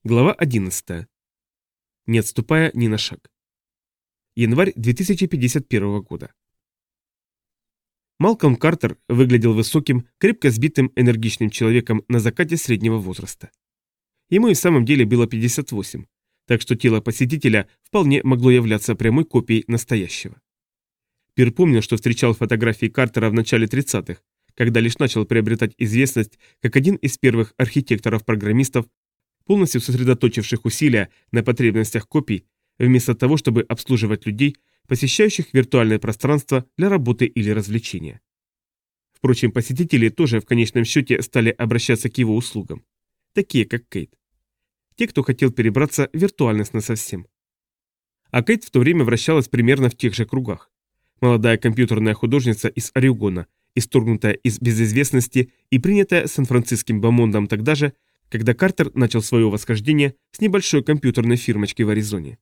Глава 11. Не отступая ни на шаг. Январь 2051 года. Малкольм Картер выглядел высоким, крепко сбитым, энергичным человеком на закате среднего возраста. Ему и в самом деле было 58, так что тело посетителя вполне могло являться прямой копией настоящего. Пир помнил, что встречал фотографии Картера в начале 30-х, когда лишь начал приобретать известность как один из первых архитекторов-программистов, полностью сосредоточивших усилия на потребностях копий, вместо того, чтобы обслуживать людей, посещающих виртуальное пространство для работы или развлечения. Впрочем, посетители тоже в конечном счете стали обращаться к его услугам, такие как Кейт. Те, кто хотел перебраться в виртуальность насовсем. А Кейт в то время вращалась примерно в тех же кругах. Молодая компьютерная художница из Орегона, исторгнутая из безызвестности и принятая Сан-Франциским бомондом тогда же, когда Картер начал свое восхождение с небольшой компьютерной фирмочкой в Аризоне.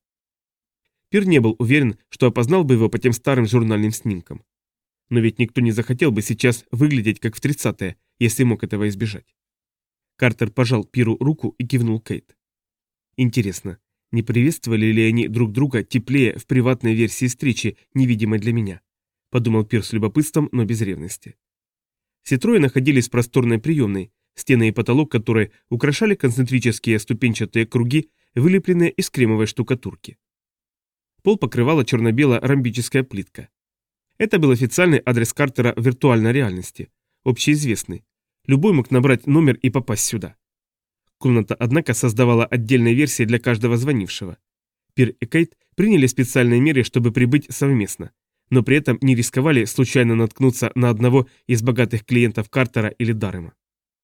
Пир не был уверен, что опознал бы его по тем старым журнальным снимкам. Но ведь никто не захотел бы сейчас выглядеть как в 30-е, если мог этого избежать. Картер пожал Пиру руку и кивнул Кейт. Интересно, не приветствовали ли они друг друга теплее в приватной версии встречи, невидимой для меня? Подумал Пир с любопытством, но без ревности. Все трое находились в просторной приемной, стены и потолок которой украшали концентрические ступенчатые круги, вылепленные из кремовой штукатурки. Пол покрывала черно-бело-ромбическая плитка. Это был официальный адрес Картера в виртуальной реальности, общеизвестный. Любой мог набрать номер и попасть сюда. Комната, однако, создавала отдельные версии для каждого звонившего. Пир и Кейт приняли специальные меры, чтобы прибыть совместно, но при этом не рисковали случайно наткнуться на одного из богатых клиентов Картера или Даррема.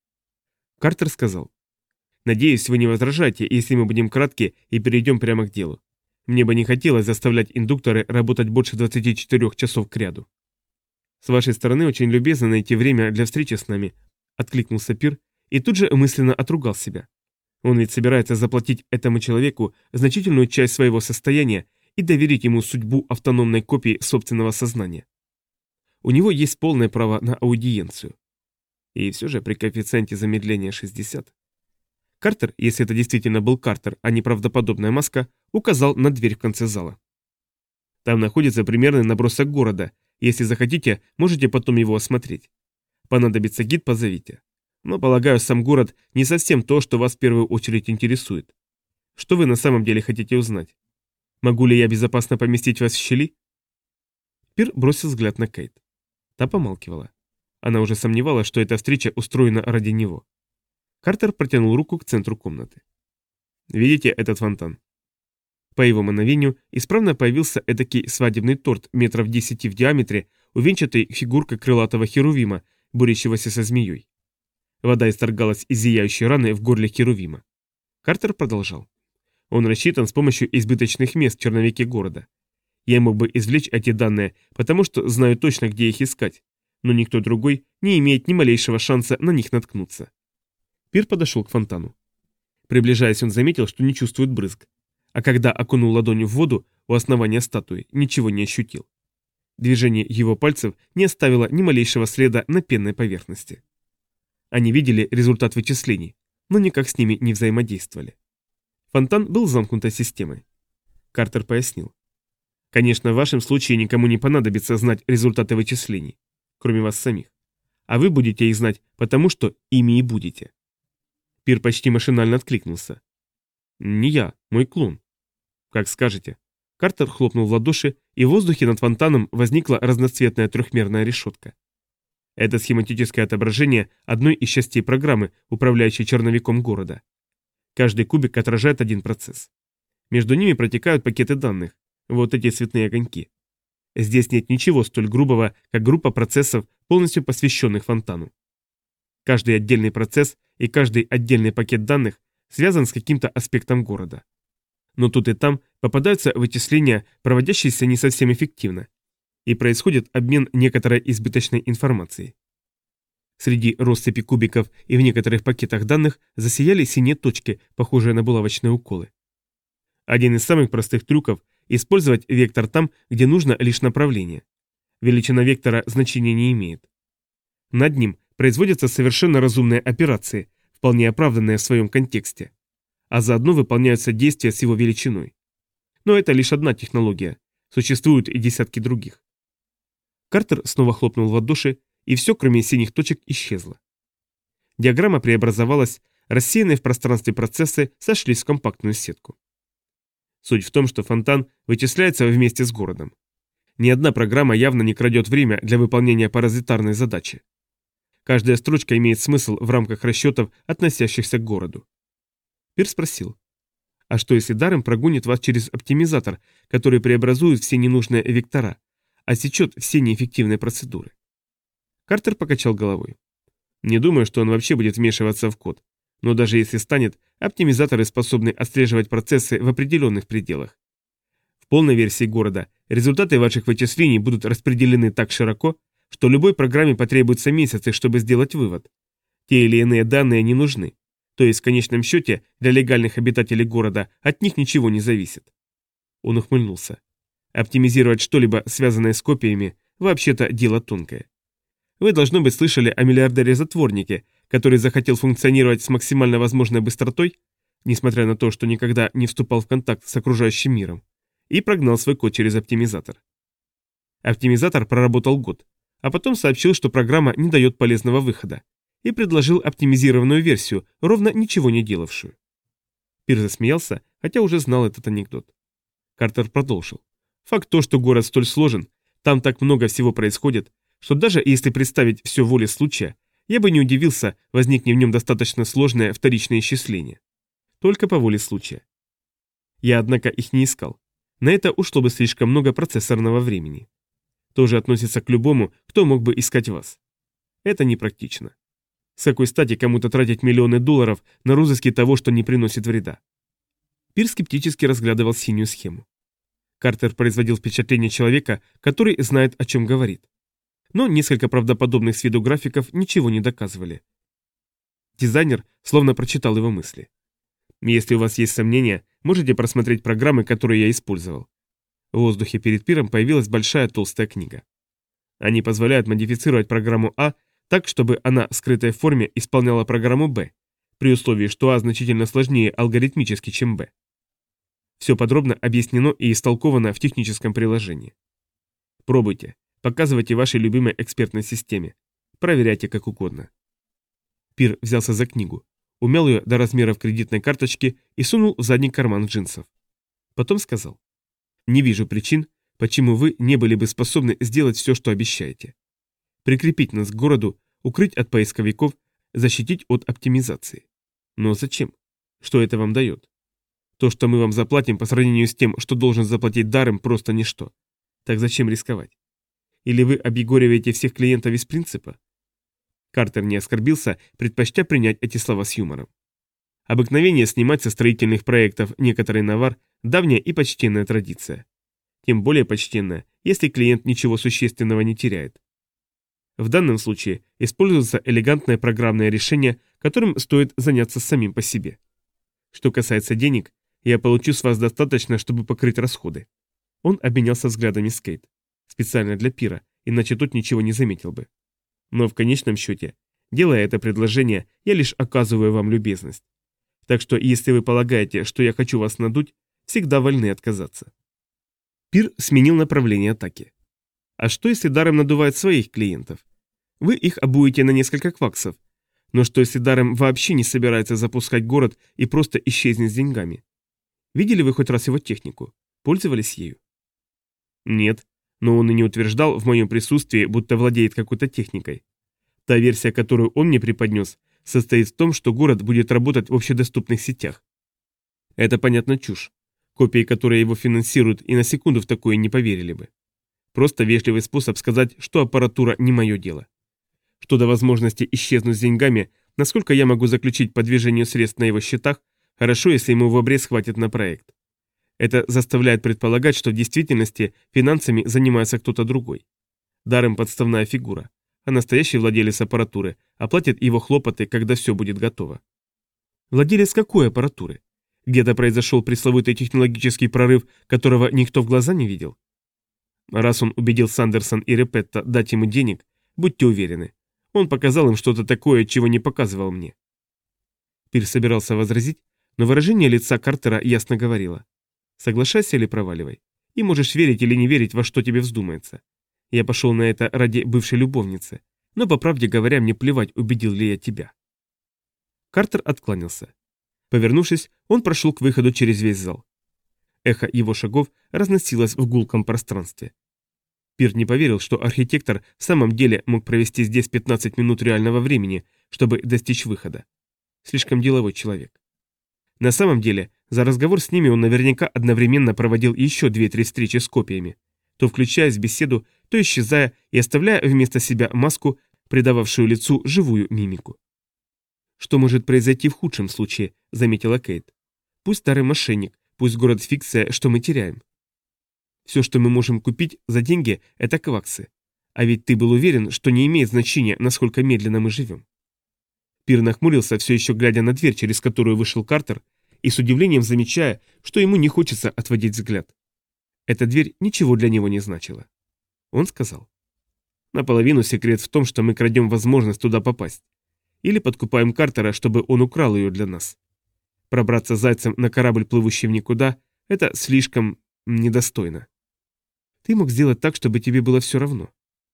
Картер сказал: «Надеюсь, вы не возражаете, если мы будем кратки и перейдем прямо к делу. Мне бы не хотелось заставлять индукторы работать больше 24 часов кряду». «С вашей стороны очень любезно найти время для встречи с нами», — откликнулся Пир и тут же мысленно отругал себя. Он ведь собирается заплатить этому человеку значительную часть своего состояния и доверить ему судьбу автономной копии собственного сознания. У него есть полное право на аудиенцию. И все же при коэффициенте замедления 60. Картер, если это действительно был Картер, а не правдоподобная маска, указал на дверь в конце зала. Там находится примерный набросок города. Если захотите, можете потом его осмотреть. Понадобится гид, позовите. Но, полагаю, сам город не совсем то, что вас в первую очередь интересует. Что вы на самом деле хотите узнать? Могу ли я безопасно поместить вас в щели? Пир бросил взгляд на Кейт. Та помалкивала. Она уже сомневалась, что эта встреча устроена ради него. Картер протянул руку к центру комнаты. «Видите этот фонтан?» По его мановению исправно появился эдакий свадебный торт метров 10 в диаметре, увенчатый фигуркой крылатого херувима, борющегося со змеей. Вода исторгалась из зияющей раны в горле херувима. Картер продолжал. Он рассчитан с помощью избыточных мест в черновике города. Я мог бы извлечь эти данные, потому что знаю точно, где их искать, но никто другой не имеет ни малейшего шанса на них наткнуться. Пир подошел к фонтану. Приближаясь, он заметил, что не чувствует брызг, а когда окунул ладонью в воду у основания статуи, ничего не ощутил. Движение его пальцев не оставило ни малейшего следа на пенной поверхности. Они видели результат вычислений, но никак с ними не взаимодействовали. Фонтан был замкнутой системой. Картер пояснил. Конечно, в вашем случае никому не понадобится знать результаты вычислений, кроме вас самих. А вы будете их знать, потому что ими и будете. Пир почти машинально откликнулся. Не я, мой клон. Как скажете. Картер хлопнул в ладоши, и в воздухе над фонтаном возникла разноцветная трехмерная решетка. Это схематическое отображение одной из частей программы, управляющей черновиком города. Каждый кубик отражает один процесс. Между ними протекают пакеты данных, вот эти цветные огоньки. Здесь нет ничего столь грубого, как группа процессов, полностью посвященных фонтану. Каждый отдельный процесс и каждый отдельный пакет данных связан с каким-то аспектом города. Но тут и там попадаются вычисления, проводящиеся не совсем эффективно, и происходит обмен некоторой избыточной информацией. Среди россыпи кубиков и в некоторых пакетах данных засияли синие точки, похожие на булавочные уколы. Один из самых простых трюков – использовать вектор там, где нужно лишь направление. Величина вектора значения не имеет. Над ним производятся совершенно разумные операции, вполне оправданные в своем контексте. а заодно выполняются действия с его величиной. Но это лишь одна технология. Существуют и десятки других. Картер снова хлопнул в ладоши, и все, кроме синих точек, исчезло. Диаграмма преобразовалась, рассеянные в пространстве процессы сошлись в компактную сетку. Суть в том, что фонтан вычисляется вместе с городом. Ни одна программа явно не крадет время для выполнения паразитарной задачи. Каждая строчка имеет смысл в рамках расчетов, относящихся к городу. Пир спросил: а что если Даррем прогонит вас через оптимизатор, который преобразует все ненужные вектора, отсечет все неэффективные процедуры? Картер покачал головой. Не думаю, что он вообще будет вмешиваться в код. Но даже если станет, оптимизаторы способны отслеживать процессы в определенных пределах. В полной версии города результаты ваших вычислений будут распределены так широко, что любой программе потребуются месяцы, чтобы сделать вывод. Те или иные данные не нужны. То есть в конечном счете для легальных обитателей города от них ничего не зависит. Он ухмыльнулся. Оптимизировать что-либо, связанное с копиями, вообще-то дело тонкое. Вы, должно быть, слышали о миллиардере-затворнике, который захотел функционировать с максимально возможной быстротой, несмотря на то, что никогда не вступал в контакт с окружающим миром, и прогнал свой код через оптимизатор. Оптимизатор проработал год, а потом сообщил, что программа не дает полезного выхода, и предложил оптимизированную версию, ровно ничего не делавшую. Пир засмеялся, хотя уже знал этот анекдот. Картер продолжил. Факт то, что город столь сложен, там так много всего происходит, что даже если представить все воле случая, я бы не удивился, возникне в нем достаточно сложное вторичное исчисление. Только по воле случая. Я, однако, их не искал. На это ушло бы слишком много процессорного времени. Тоже относится к любому, кто мог бы искать вас. Это непрактично. С какой стати кому-то тратить миллионы долларов на розыски того, что не приносит вреда? Пир скептически разглядывал синюю схему. Картер производил впечатление человека, который знает, о чем говорит. Но несколько правдоподобных с виду графиков ничего не доказывали. Дизайнер словно прочитал его мысли. Если у вас есть сомнения, можете просмотреть программы, которые я использовал. В воздухе перед пиром появилась большая толстая книга. Они позволяют модифицировать программу А так, чтобы она в скрытой форме исполняла программу Б, при условии, что А значительно сложнее алгоритмически, чем Б. Все подробно объяснено и истолковано в техническом приложении. Пробуйте, показывайте вашей любимой экспертной системе, проверяйте как угодно. Пир взялся за книгу, умял ее до размеров кредитной карточки и сунул в задний карман джинсов. Потом сказал: «Не вижу причин, почему вы не были бы способны сделать все, что обещаете. Прикрепить нас к городу, укрыть от поисковиков, защитить от оптимизации. Но зачем? Что это вам дает? То, что мы вам заплатим по сравнению с тем, что должен заплатить Даррем, просто ничто. Так зачем рисковать? Или вы объегориваете всех клиентов из принципа?» Картер не оскорбился, предпочтя принять эти слова с юмором. Обыкновение снимать со строительных проектов некоторый навар – давняя и почтенная традиция. Тем более почтенная, если клиент ничего существенного не теряет. В данном случае используется элегантное программное решение, которым стоит заняться самим по себе. Что касается денег, я получу с вас достаточно, чтобы покрыть расходы. Он обменялся взглядами с Кейт. Специально для пира, иначе тот ничего не заметил бы. Но в конечном счете, делая это предложение, я лишь оказываю вам любезность. Так что, если вы полагаете, что я хочу вас надуть, всегда вольны отказаться. Пир сменил направление атаки. А что, если Даррем надувает своих клиентов? Вы их обуете на несколько кваксов. Но что, если Даррем вообще не собирается запускать город и просто исчезнет с деньгами? Видели вы хоть раз его технику? Пользовались ею? Нет, но он и не утверждал в моем присутствии, будто владеет какой-то техникой. Та версия, которую он мне преподнес, состоит в том, что город будет работать в общедоступных сетях. Это, понятно, чушь. Копии, которые его финансируют, и на секунду в такое не поверили бы. Просто вежливый способ сказать, что аппаратура не мое дело. Что до возможности исчезнуть с деньгами, насколько я могу заключить по движению средств на его счетах, хорошо, если ему в обрез хватит на проект. Это заставляет предполагать, что в действительности финансами занимается кто-то другой. Даррем подставная фигура, а настоящий владелец аппаратуры оплатит его хлопоты, когда все будет готово. Владелец какой аппаратуры? Где-то произошел пресловутый технологический прорыв, которого никто в глаза не видел? Раз он убедил Сандерсон и Репетта дать ему денег, будьте уверены, он показал им что-то такое, чего не показывал мне. Пир собирался возразить, Но выражение лица Картера ясно говорило: соглашайся или проваливай. И можешь верить или не верить, во что тебе вздумается. Я пошел на это ради бывшей любовницы, но, по правде говоря, мне плевать, убедил ли я тебя. Картер откланялся. Повернувшись, он прошел к выходу через весь зал. Эхо его шагов разносилось в гулком пространстве. Пир не поверил, что архитектор в самом деле мог провести здесь 15 минут реального времени, чтобы достичь выхода. Слишком деловой человек. На самом деле, за разговор с ними он наверняка одновременно проводил еще 2-3 встречи с копиями, то включаясь в беседу, то исчезая и оставляя вместо себя маску, придававшую лицу живую мимику. «Что может произойти в худшем случае?» – заметила Кейт. «Пусть старый мошенник, пусть город фикция, что мы теряем. Все, что мы можем купить за деньги, это кваксы. А ведь ты был уверен, что не имеет значения, насколько медленно мы живем». Пир нахмурился, все еще глядя на дверь, через которую вышел Картер, и с удивлением замечая, что ему не хочется отводить взгляд. Эта дверь ничего для него не значила. Он сказал: «Наполовину секрет в том, что мы крадем возможность туда попасть. Или подкупаем Картера, чтобы он украл ее для нас. Пробраться зайцем на корабль, плывущий в никуда, это слишком недостойно. Ты мог сделать так, чтобы тебе было все равно».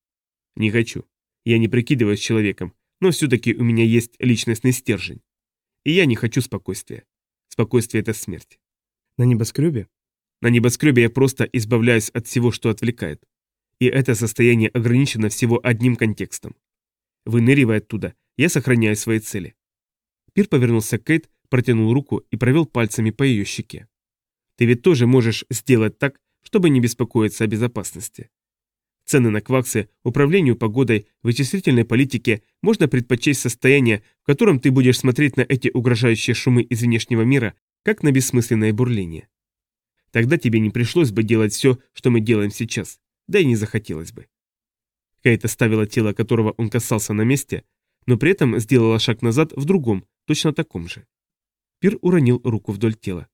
«Не хочу. Я не прикидываюсь человеком, но все-таки у меня есть личностный стержень. И я не хочу спокойствия. Спокойствие – это смерть». «На небоскребе?» «На небоскребе я просто избавляюсь от всего, что отвлекает. И это состояние ограничено всего одним контекстом. Выныривая оттуда, я сохраняю свои цели». Пир повернулся к Кейт, протянул руку и провел пальцами по ее щеке. «Ты ведь тоже можешь сделать так, чтобы не беспокоиться о безопасности. Цены на кваксы, управлению погодой, вычислительной политике можно предпочесть состояние, в котором ты будешь смотреть на эти угрожающие шумы из внешнего мира, как на бессмысленное бурление. Тогда тебе не пришлось бы делать все, что мы делаем сейчас, да и не захотелось бы». Кейт оставила тело, которого он касался, на месте, но при этом сделала шаг назад в другом, точно таком же. Пир уронил руку вдоль тела.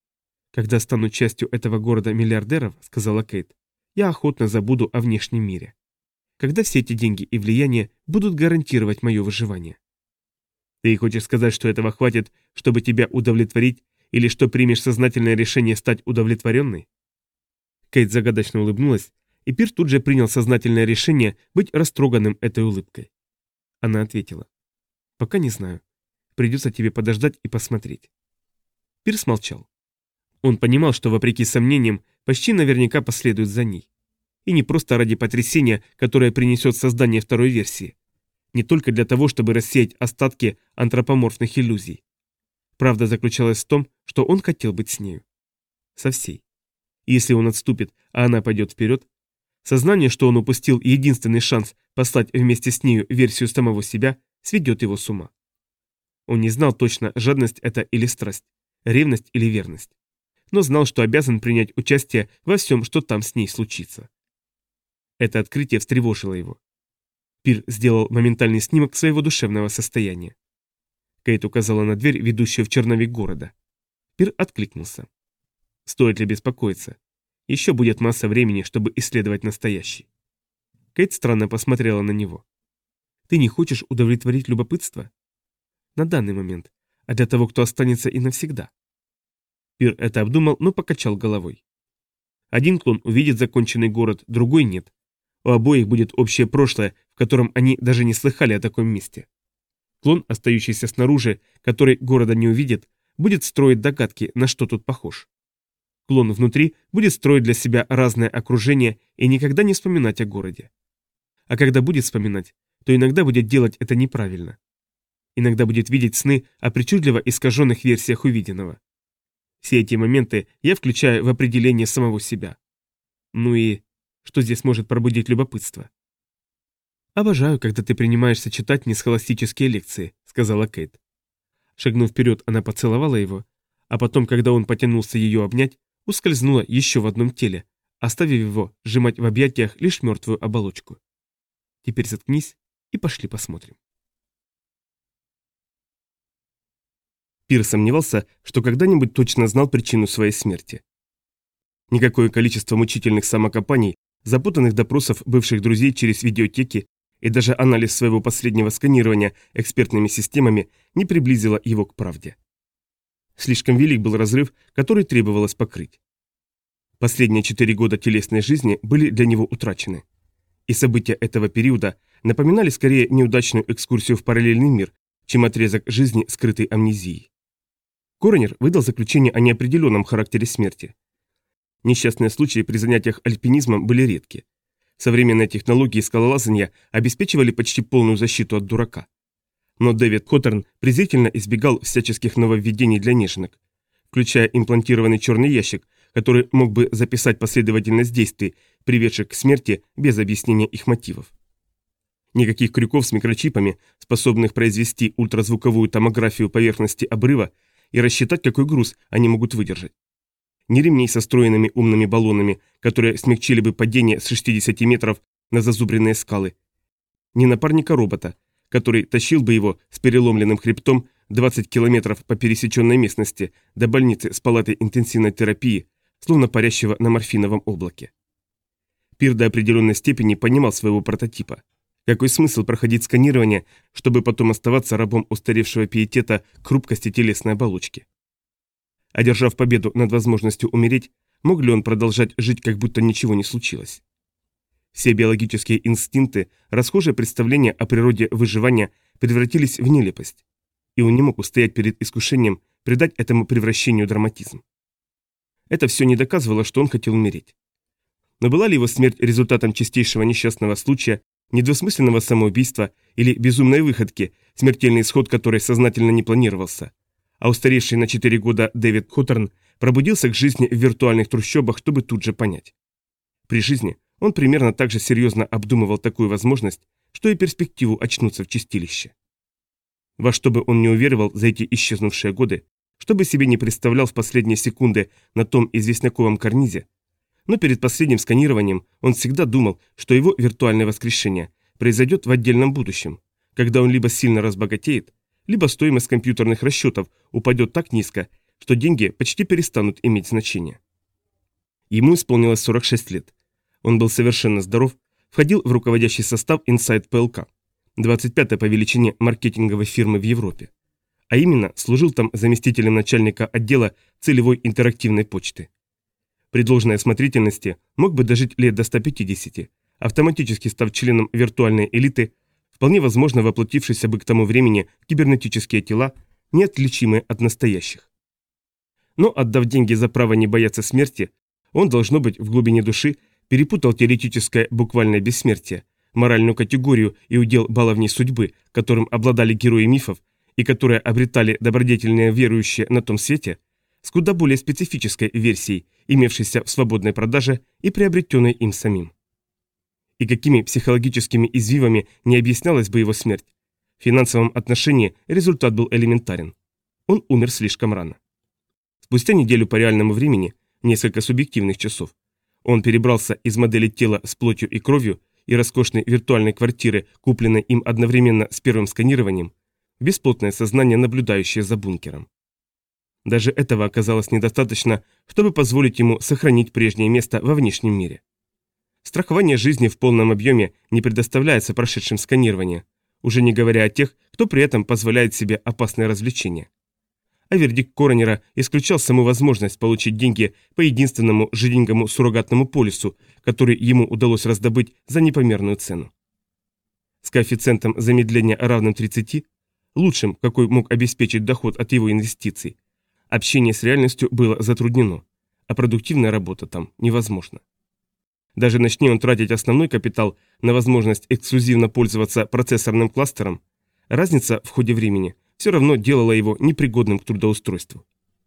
«Когда стану частью этого города миллиардеров, — сказала Кейт, — я охотно забуду о внешнем мире. Когда все эти деньги и влияние будут гарантировать мое выживание». «Ты хочешь сказать, что этого хватит, чтобы тебя удовлетворить, или что примешь сознательное решение стать удовлетворенной?» Кейт загадочно улыбнулась, и Пир тут же принял сознательное решение быть растроганным этой улыбкой. Она ответила: «Пока не знаю. Придется тебе подождать и посмотреть». Пир смолчал. Он понимал, что, вопреки сомнениям, почти наверняка последует за ней. И не просто ради потрясения, которое принесет создание второй версии. Не только для того, чтобы рассеять остатки антропоморфных иллюзий. Правда заключалась в том, что он хотел быть с нею. Со всей. Если он отступит, а она пойдет вперед, сознание, что он упустил единственный шанс послать вместе с нею версию самого себя, сведет его с ума. Он не знал точно, жадность это или страсть, ревность или верность, но знал, что обязан принять участие во всем, что там с ней случится. Это открытие встревожило его. Пир сделал моментальный снимок своего душевного состояния. Кейт указала на дверь, ведущую в черновик города. Пир откликнулся. «Стоит ли беспокоиться? Еще будет масса времени, чтобы исследовать настоящий». Кейт странно посмотрела на него. «Ты не хочешь удовлетворить любопытство?» «На данный момент, а для того, кто останется и навсегда». Пир это обдумал, но покачал головой. Один клон увидит законченный город, другой нет. У обоих будет общее прошлое, в котором они даже не слыхали о таком месте. Клон, остающийся снаружи, который города не увидит, будет строить догадки, на что тут похож. Клон внутри будет строить для себя разное окружение и никогда не вспоминать о городе. А когда будет вспоминать, то иногда будет делать это неправильно. Иногда будет видеть сны о причудливо искаженных версиях увиденного. Все эти моменты я включаю в определение самого себя. Ну и что здесь может пробудить любопытство? «Обожаю, когда ты принимаешься читать мне схоластические лекции», — сказала Кейт. Шагнув вперед, она поцеловала его, а потом, когда он потянулся ее обнять, ускользнула еще в одном теле, оставив его сжимать в объятиях лишь мертвую оболочку. «Теперь заткнись и пошли посмотрим». Пир сомневался, что когда-нибудь точно знал причину своей смерти. Никакое количество мучительных самокопаний, запутанных допросов бывших друзей через видеотеки и даже анализ своего последнего сканирования экспертными системами не приблизило его к правде. Слишком велик был разрыв, который требовалось покрыть. Последние 4 года телесной жизни были для него утрачены. И события этого периода напоминали скорее неудачную экскурсию в параллельный мир, чем отрезок жизни, скрытой амнезией. Коронер выдал заключение о неопределенном характере смерти. Несчастные случаи при занятиях альпинизмом были редки. Современные технологии скалолазания обеспечивали почти полную защиту от дурака. Но Дэвид Хоторн презрительно избегал всяческих нововведений для неженок, включая имплантированный черный ящик, который мог бы записать последовательность действий, приведших к смерти без объяснения их мотивов. Никаких крюков с микрочипами, способных произвести ультразвуковую томографию поверхности обрыва и рассчитать, какой груз они могут выдержать. Ни ремней со встроенными умными баллонами, которые смягчили бы падение с 60 метров на зазубренные скалы. Ни напарника робота, который тащил бы его с переломленным хребтом 20 километров по пересеченной местности до больницы с палатой интенсивной терапии, словно парящего на морфиновом облаке. Пир до определенной степени понимал своего прототипа. Какой смысл проходить сканирование, чтобы потом оставаться рабом устаревшего пиетета к хрупкости телесной оболочки? Одержав победу над возможностью умереть, мог ли он продолжать жить, как будто ничего не случилось? Все биологические инстинкты, расхожие представления о природе выживания превратились в нелепость, и он не мог устоять перед искушением придать этому превращению драматизм. Это все не доказывало, что он хотел умереть. Но была ли его смерть результатом чистейшего несчастного случая, недвусмысленного самоубийства или безумной выходки, смертельный исход которой сознательно не планировался? А устаревший на 4 года Дэвид Хоторн пробудился к жизни в виртуальных трущобах, чтобы тут же понять. При жизни он примерно так же серьезно обдумывал такую возможность, что и перспективу очнуться в чистилище. Во что бы он не уверовал за эти исчезнувшие годы, что бы себе не представлял в последние секунды на том известняковом карнизе, но перед последним сканированием он всегда думал, что его виртуальное воскрешение произойдет в отдельном будущем, когда он либо сильно разбогатеет, либо стоимость компьютерных расчетов упадет так низко, что деньги почти перестанут иметь значение. Ему исполнилось 46 лет. Он был совершенно здоров, входил в руководящий состав Insight PLK, 25-й по величине маркетинговой фирмы в Европе. А именно, служил там заместителем начальника отдела целевой интерактивной почты. При должной осмотрительности мог бы дожить лет до 150, автоматически став членом виртуальной элиты, вполне возможно воплотившейся бы к тому времени в кибернетические тела, неотличимые от настоящих. Но, отдав деньги за право не бояться смерти, он, должно быть, в глубине души перепутал теоретическое буквальное бессмертие, моральную категорию и удел баловней судьбы, которым обладали герои мифов и которые обретали добродетельные верующие на том свете, с куда более специфической версией, имевшейся в свободной продаже и приобретенной им самим. И какими психологическими извивами не объяснялась бы его смерть, в финансовом отношении результат был элементарен. Он умер слишком рано. Спустя неделю по реальному времени, несколько субъективных часов, он перебрался из модели тела с плотью и кровью и роскошной виртуальной квартиры, купленной им одновременно с первым сканированием, в бесплотное сознание, наблюдающее за бункером. Даже этого оказалось недостаточно, чтобы позволить ему сохранить прежнее место во внешнем мире. Страхование жизни в полном объеме не предоставляется прошедшим сканирование, уже не говоря о тех, кто при этом позволяет себе опасные развлечения. А вердикт коронера исключал саму возможность получить деньги по единственному жиденькому суррогатному полису, который ему удалось раздобыть за непомерную цену. С коэффициентом замедления равным 30, лучшим, какой мог обеспечить доход от его инвестиций, общение с реальностью было затруднено, а продуктивная работа там невозможна. Даже начни он тратить основной капитал на возможность эксклюзивно пользоваться процессорным кластером, разница в ходе времени все равно делала его непригодным к трудоустройству.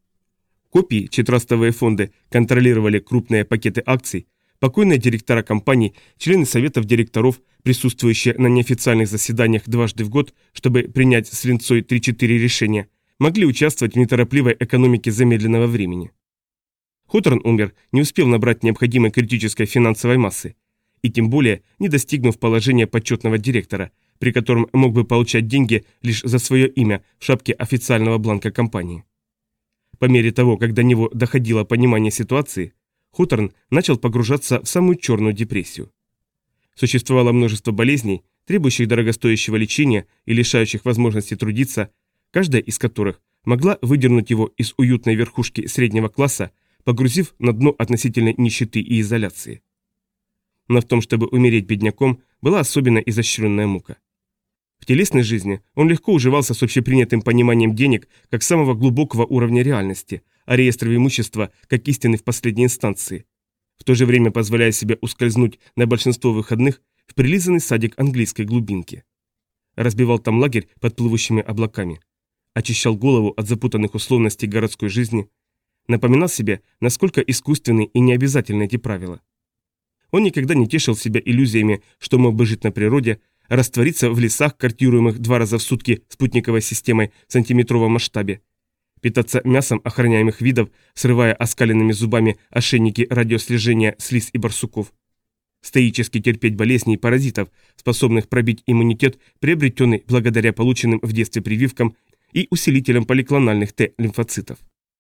Копии, чьи трастовые фонды контролировали крупные пакеты акций, покойные директора компаний, члены советов директоров, присутствующие на неофициальных заседаниях дважды в год, чтобы принять с линцой 3-4 решения, могли участвовать в неторопливой экономике замедленного времени. Хоторн умер, не успев набрать необходимой критической финансовой массы, и тем более не достигнув положения почетного директора, при котором мог бы получать деньги лишь за свое имя в шапке официального бланка компании. По мере того, как до него доходило понимание ситуации, Хоторн начал погружаться в самую черную депрессию. Существовало множество болезней, требующих дорогостоящего лечения и лишающих возможности трудиться, каждая из которых могла выдернуть его из уютной верхушки среднего класса, погрузив на дно относительной нищеты и изоляции. Но в том, чтобы умереть бедняком, была особенно изощренная мука. В телесной жизни он легко уживался с общепринятым пониманием денег как самого глубокого уровня реальности, а реестр имущества как истины в последней инстанции, в то же время позволяя себе ускользнуть на большинство выходных в прилизанный садик английской глубинки. Разбивал там лагерь под плывущими облаками, очищал голову от запутанных условностей городской жизни, напоминал себе, насколько искусственны и необязательны эти правила. Он никогда не тешил себя иллюзиями, что мог бы жить на природе, раствориться в лесах, картируемых 2 раза в сутки спутниковой системой в сантиметровом масштабе, питаться мясом охраняемых видов, срывая оскаленными зубами ошейники радиослежения слиз и барсуков, стоически терпеть болезни и паразитов, способных пробить иммунитет, приобретенный благодаря полученным в детстве прививкам и усилителям поликлональных Т-лимфоцитов.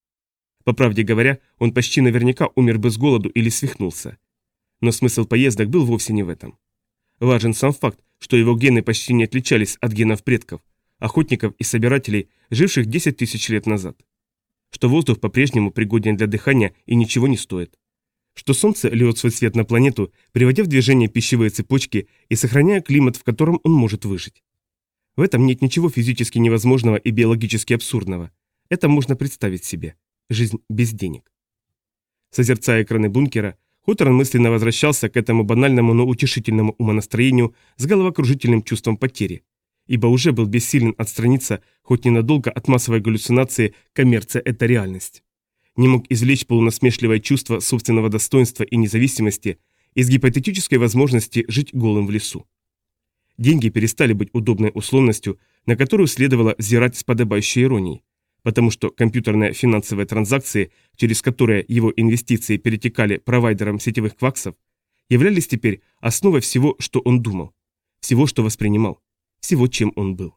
По правде говоря, он почти наверняка умер бы с голоду или свихнулся. Но смысл поездок был вовсе не в этом. Важен сам факт, что его гены почти не отличались от генов предков, охотников и собирателей, живших 10 тысяч лет назад. Что воздух по-прежнему пригоден для дыхания и ничего не стоит. Что солнце льет свой свет на планету, приводя в движение пищевые цепочки и сохраняя климат, в котором он может выжить. В этом нет ничего физически невозможного и биологически абсурдного. Это можно представить себе. Жизнь без денег. Созерцая экраны бункера, Хоторн мысленно возвращался к этому банальному, но утешительному умонастроению с головокружительным чувством потери, ибо уже был бессилен отстраниться хоть ненадолго от массовой галлюцинации «коммерция – это реальность». Не мог извлечь полунасмешливое чувство собственного достоинства и независимости из гипотетической возможности жить голым в лесу. Деньги перестали быть удобной условностью, на которую следовало взирать с подобающей иронией, потому что компьютерные финансовые транзакции, через которые его инвестиции перетекали провайдерам сетевых кваксов, являлись теперь основой всего, что он думал, всего, что воспринимал, всего, чем он был.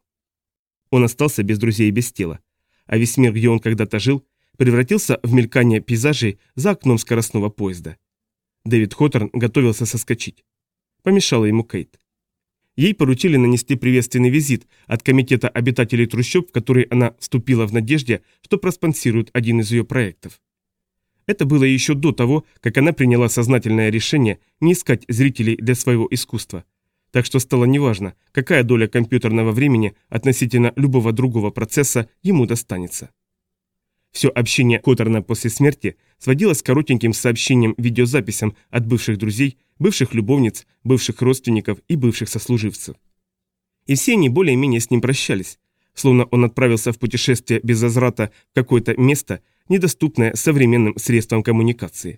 Он остался без друзей и без тела, а весь мир, где он когда-то жил, превратился в мелькание пейзажей за окном скоростного поезда. Дэвид Хоторн готовился соскочить. Помешала ему Кейт. Ей поручили нанести приветственный визит от комитета обитателей трущоб, в который она вступила в надежде, что проспонсирует один из ее проектов. Это было еще до того, как она приняла сознательное решение не искать зрителей для своего искусства, так что стало неважно, какая доля компьютерного времени относительно любого другого процесса ему достанется. Все общение Хоторна после смерти сводилось к коротеньким сообщениям-видеозаписям от бывших друзей, бывших любовниц, бывших родственников и бывших сослуживцев. И все они более-менее с ним прощались, словно он отправился в путешествие без возврата в какое-то место, недоступное современным средствам коммуникации.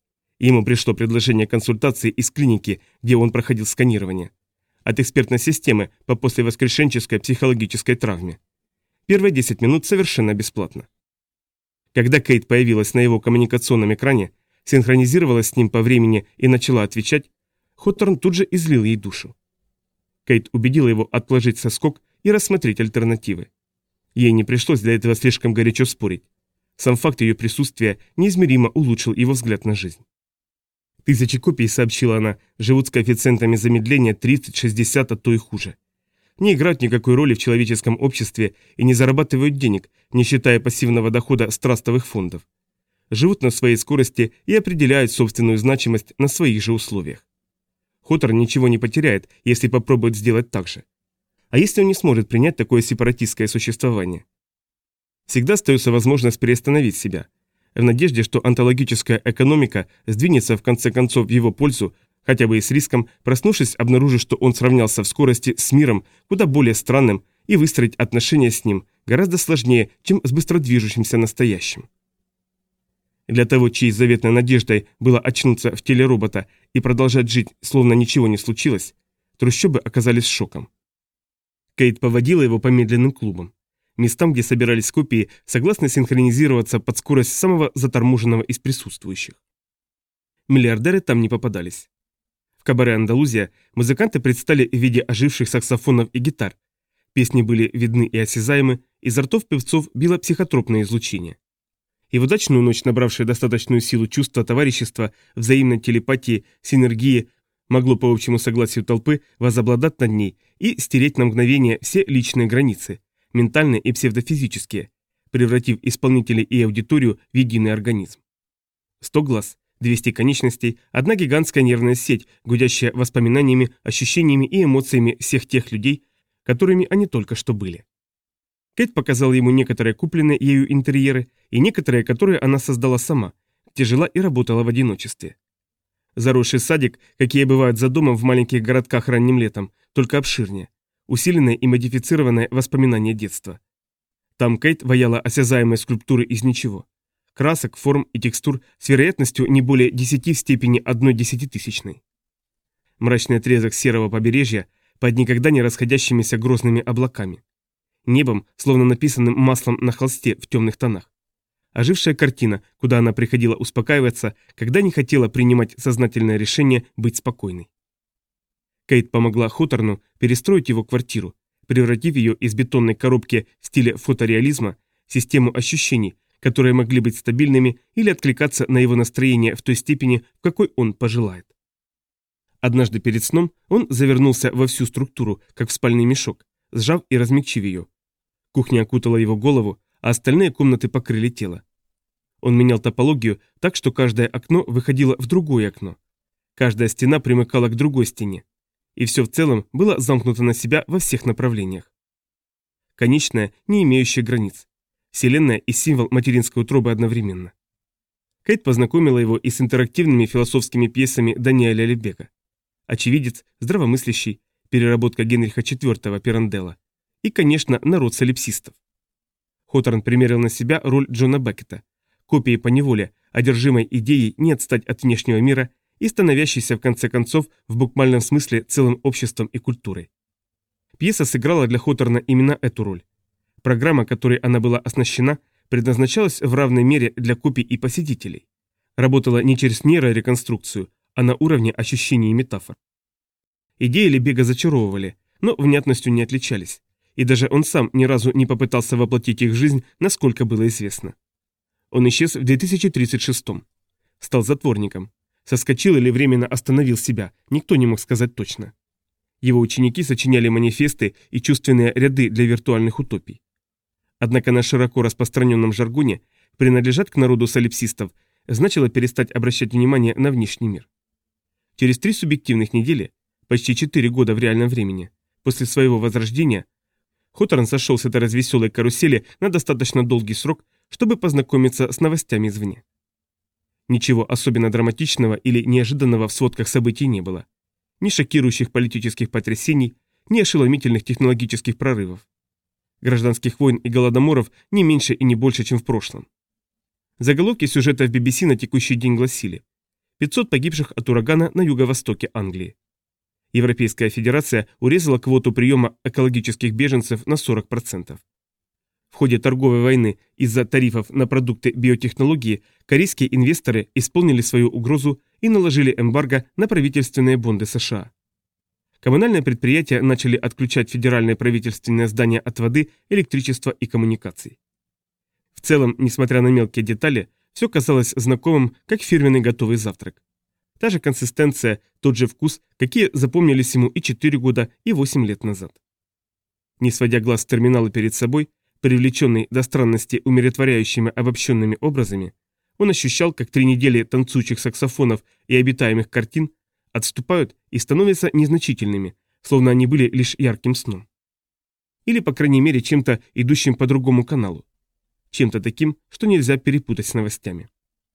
Ему пришло предложение консультации из клиники, где он проходил сканирование, от экспертной системы по послевоскрешенческой психологической травме. Первые 10 минут совершенно бесплатно. Когда Кейт появилась на его коммуникационном экране, синхронизировалась с ним по времени и начала отвечать, Хоторн тут же излил ей душу. Кейт убедила его отложить соскок и рассмотреть альтернативы. Ей не пришлось для этого слишком горячо спорить. Сам факт ее присутствия неизмеримо улучшил его взгляд на жизнь. 1000 копий, сообщила она, живут с коэффициентами замедления 30-60, а то и хуже. Не играют никакой роли в человеческом обществе и не зарабатывают денег, не считая пассивного дохода с трастовых фондов. Живут на своей скорости и определяют собственную значимость на своих же условиях. Хоторн ничего не потеряет, если попробует сделать так же. А если он не сможет принять такое сепаратистское существование? Всегда остается возможность переостановить себя, в надежде, что онтологическая экономика сдвинется в конце концов в его пользу, хотя бы и с риском, проснувшись, обнаружив, что он сравнялся в скорости с миром куда более странным, и выстроить отношения с ним гораздо сложнее, чем с быстродвижущимся настоящим. Для того, чьей заветной надеждой было очнуться в теле робота и продолжать жить, словно ничего не случилось, трущобы оказались шоком. Кейт поводила его по медленным клубам, местам, где собирались копии, согласно синхронизироваться под скорость самого заторможенного из присутствующих. Миллиардеры там не попадались. В кабаре «Андалузия» музыканты предстали в виде оживших саксофонов и гитар. Песни были видны и осязаемы, изо ртов певцов било психотропное излучение. И в удачную ночь, набравшее достаточную силу чувства товарищества, взаимной телепатии, синергии, могло по общему согласию толпы возобладать над ней и стереть на мгновение все личные границы, ментальные и псевдофизические, превратив исполнителей и аудиторию в единый организм. 100 глаз, 200 конечностей, одна гигантская нервная сеть, гудящая воспоминаниями, ощущениями и эмоциями всех тех людей, которыми они только что были. Кейт показала ему некоторые купленные ею интерьеры и некоторые, которые она создала сама, где жила и работала в одиночестве. Заросший садик, какие бывают за домом в маленьких городках ранним летом, только обширнее. Усиленное и модифицированное воспоминание детства. Там Кейт ваяла осязаемые скульптуры из ничего. Красок, форм и текстур с вероятностью не более 10 в степени 1/1000000. Мрачный отрезок серого побережья под никогда не расходящимися грозными облаками. Небом, словно написанным маслом на холсте в темных тонах. Ожившая картина, куда она приходила успокаиваться, когда не хотела принимать сознательное решение быть спокойной. Кейт помогла Хоторну перестроить его квартиру, превратив ее из бетонной коробки в стиле фотореализма в систему ощущений, которые могли быть стабильными или откликаться на его настроение в той степени, в какой он пожелает. Однажды перед сном он завернулся во всю структуру, как в спальный мешок, сжав и размягчив ее. Кухня окутала его голову, а остальные комнаты покрыли тело. Он менял топологию так, что каждое окно выходило в другое окно. Каждая стена примыкала к другой стене. И все в целом было замкнуто на себя во всех направлениях. Конечное, не имеющее границ. Вселенная и символ материнской утробы одновременно. Кейт познакомила его и с интерактивными философскими пьесами Даниэля Лебека. «Очевидец», «Здравомыслящий», переработка Генриха IV Пиранделла и, конечно, народ солипсистов. Хоторн примерил на себя роль Джона Беккета, копии поневоле, одержимой идеей не отстать от внешнего мира и становящейся в конце концов в буквальном смысле целым обществом и культурой. Пьеса сыграла для Хоторна именно эту роль. Программа, которой она была оснащена, предназначалась в равной мере для копий и посетителей. Работала не через нейрореконструкцию, а на уровне ощущений и метафор. Идеи Лебега зачаровывали, но внятностью не отличались, и даже он сам ни разу не попытался воплотить их в жизнь, насколько было известно. Он исчез в 2036-м. Стал затворником. Соскочил или временно остановил себя, никто не мог сказать точно. Его ученики сочиняли манифесты и чувственные ряды для виртуальных утопий. Однако на широко распространенном жаргоне принадлежать к народу солипсистов значило перестать обращать внимание на внешний мир. Через 3 субъективных недели, почти 4 года в реальном времени, после своего возрождения, Хоторн сошел с этой развеселой карусели на достаточно долгий срок, чтобы познакомиться с новостями извне. Ничего особенно драматичного или неожиданного в сводках событий не было. Ни шокирующих политических потрясений, ни ошеломительных технологических прорывов. Гражданских войн и голодоморов не меньше и не больше, чем в прошлом. Заголовки сюжета в BBC на текущий день гласили: 500 погибших от урагана на юго-востоке Англии. Европейская Федерация урезала квоту приема экологических беженцев на 40%. В ходе торговой войны из-за тарифов на продукты биотехнологии корейские инвесторы исполнили свою угрозу и наложили эмбарго на правительственные бонды США. Коммунальные предприятия начали отключать федеральные правительственные здания от воды, электричества и коммуникаций. В целом, несмотря на мелкие детали, все казалось знакомым, как фирменный готовый завтрак. Та же консистенция, тот же вкус, какие запомнились ему и 4 года, и 8 лет назад. Не сводя глаз с терминала перед собой, привлеченный до странности умиротворяющими обобщенными образами, он ощущал, как 3 недели танцующих саксофонов и обитаемых картин отступают и становятся незначительными, словно они были лишь ярким сном. Или, по крайней мере, чем-то идущим по другому каналу. Чем-то таким, что нельзя перепутать с новостями.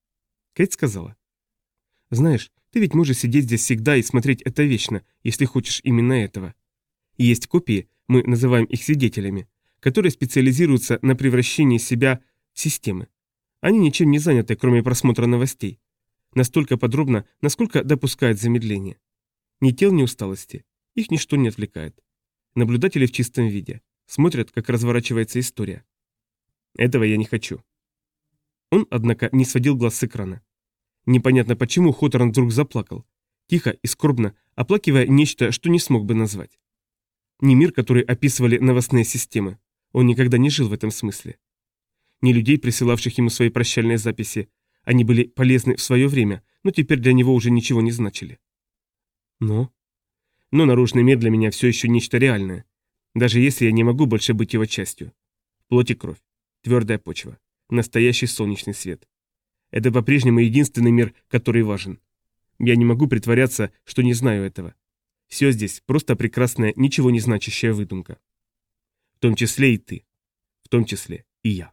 Кейт сказала: «Знаешь, ты ведь можешь сидеть здесь всегда и смотреть это вечно, если хочешь именно этого. И есть копии, мы называем их свидетелями, которые специализируются на превращении себя в системы. Они ничем не заняты, кроме просмотра новостей. Настолько подробно, насколько допускает замедление. Ни тел, ни усталости. Их ничто не отвлекает. Наблюдатели в чистом виде. Смотрят, как разворачивается история. Этого я не хочу». Он, однако, не сводил глаз с экрана. Непонятно почему Хоторн вдруг заплакал. Тихо и скорбно, оплакивая нечто, что не смог бы назвать. Не мир, который описывали новостные системы. Он никогда не жил в этом смысле. Не людей, присылавших ему свои прощальные записи. Они были полезны в свое время, но теперь для него уже ничего не значили. Но наружный мир для меня все еще нечто реальное. Даже если я не могу больше быть его частью. Плоть и кровь. твердая почва, настоящий солнечный свет. Это по-прежнему единственный мир, который важен. Я не могу притворяться, что не знаю этого. Все здесь просто прекрасная, ничего не значащая выдумка. В том числе и ты. В том числе и я.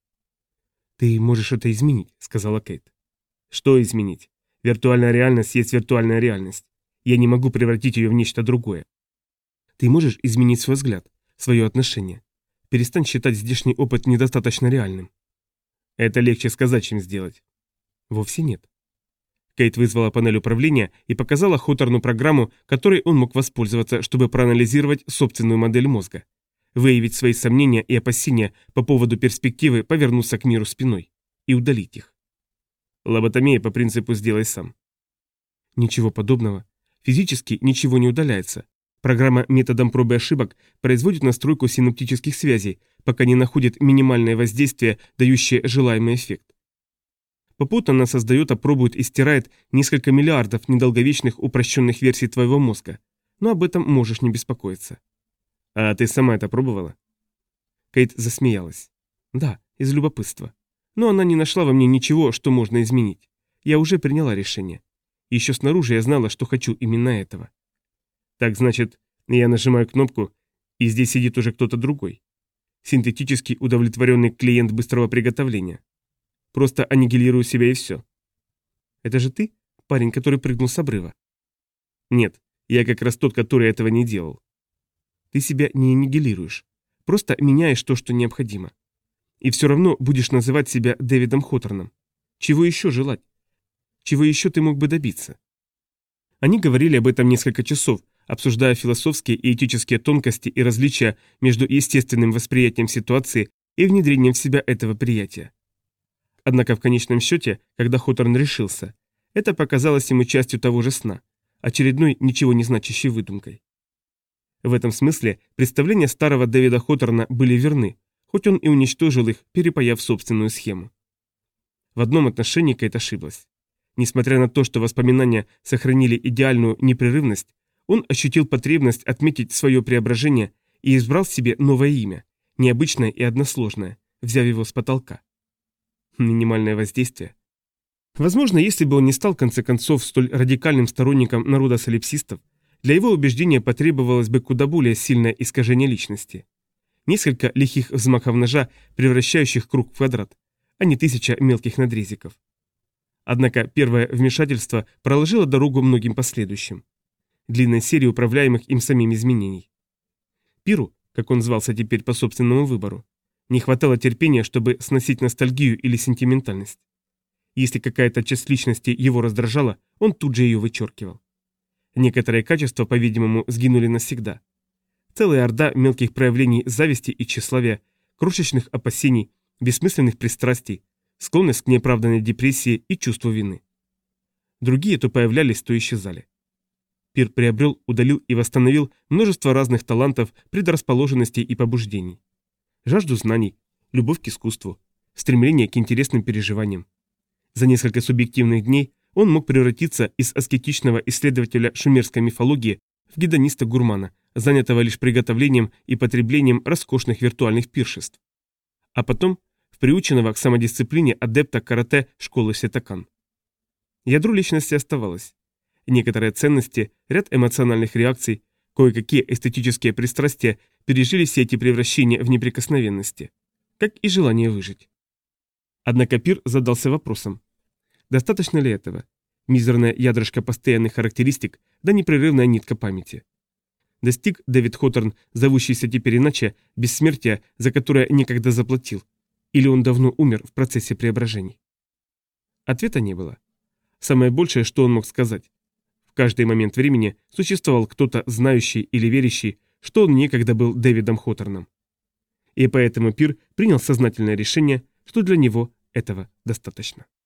«Ты можешь это изменить», — сказала Кейт. «Что изменить? Виртуальная реальность есть виртуальная реальность. Я не могу превратить ее в нечто другое. Ты можешь изменить свой взгляд, свое отношение. Перестань считать здешний опыт недостаточно реальным». «Это легче сказать, чем сделать». «Вовсе нет». Кейт вызвала панель управления и показала Хоторну программу, которой он мог воспользоваться, чтобы проанализировать собственную модель мозга, выявить свои сомнения и опасения по поводу перспективы повернуться к миру спиной и удалить их. Лоботомия по принципу «сделай сам». Ничего подобного. Физически ничего не удаляется. Программа методом проб и ошибок производит настройку синаптических связей, пока не находит минимальное воздействие, дающее желаемый эффект. Попутно она создает, опробует и стирает несколько миллиардов недолговечных упрощенных версий твоего мозга. Но об этом можешь не беспокоиться. А ты сама это пробовала? Кейт засмеялась. Да, из любопытства. Но она не нашла во мне ничего, что можно изменить. Я уже приняла решение. Еще снаружи я знала, что хочу именно этого. Так значит, я нажимаю кнопку, и здесь сидит уже кто-то другой. Синтетический удовлетворенный клиент быстрого приготовления. Просто аннигилирую себя и все. Это же ты, парень, который прыгнул с обрыва? Нет, я как раз тот, который этого не делал. Ты себя не аннигилируешь. Просто меняешь то, что необходимо. И все равно будешь называть себя Дэвидом Хоторном. Чего еще желать? Чего еще ты мог бы добиться? Они говорили об этом несколько часов, обсуждая философские и этические тонкости и различия между естественным восприятием ситуации и внедрением в себя этого приятия. Однако в конечном счете, когда Хоторн решился, это показалось ему частью того же сна, очередной ничего не значащей выдумкой. В этом смысле представления старого Дэвида Хоторна были верны, хоть он и уничтожил их, перепаяв собственную схему. В одном отношении Кейт ошиблась. Несмотря на то, что воспоминания сохранили идеальную непрерывность, он ощутил потребность отметить свое преображение и избрал себе новое имя, необычное и односложное, взяв его с потолка. Минимальное воздействие. Возможно, если бы он не стал в конце концов столь радикальным сторонником народа солипсистов, для его убеждения потребовалось бы куда более сильное искажение личности. Несколько лихих взмахов ножа, превращающих круг в квадрат, а не 1000 мелких надрезиков. Однако первое вмешательство проложило дорогу многим последующим. Длинной серии управляемых им самим изменений. Пиру, как он звался теперь по собственному выбору, не хватало терпения, чтобы сносить ностальгию или сентиментальность. Если какая-то часть личности его раздражала, он тут же ее вычеркивал. Некоторые качества, по-видимому, сгинули навсегда. Целая орда мелких проявлений зависти и тщеславия, крошечных опасений, бессмысленных пристрастий, склонность к неоправданной депрессии и чувству вины. Другие то появлялись, то исчезали. Пир приобрел, удалил и восстановил множество разных талантов, предрасположенностей и побуждений. Жажду знаний, любовь к искусству, стремление к интересным переживаниям. За несколько субъективных дней он мог превратиться из аскетичного исследователя шумерской мифологии в гедониста-гурмана, занятого лишь приготовлением и потреблением роскошных виртуальных пиршеств. А потом в приученного к самодисциплине адепта карате школы Сетакан. Ядро личности оставалось. Некоторые ценности, ряд эмоциональных реакций, кое-какие эстетические пристрастия пережили все эти превращения в неприкосновенности, как и желание выжить. Однако Пир задался вопросом, достаточно ли этого? Мизерное ядрышко постоянных характеристик, да непрерывная нитка памяти. Достиг Дэвид Хоторн, зовущийся теперь иначе, бессмертия, за которое некогда заплатил, или он давно умер в процессе преображений? Ответа не было. Самое большее, что он мог сказать. В каждый момент времени существовал кто-то, знающий или верящий, что он некогда был Дэвидом Хоторном. И поэтому Пир принял сознательное решение, что для него этого достаточно.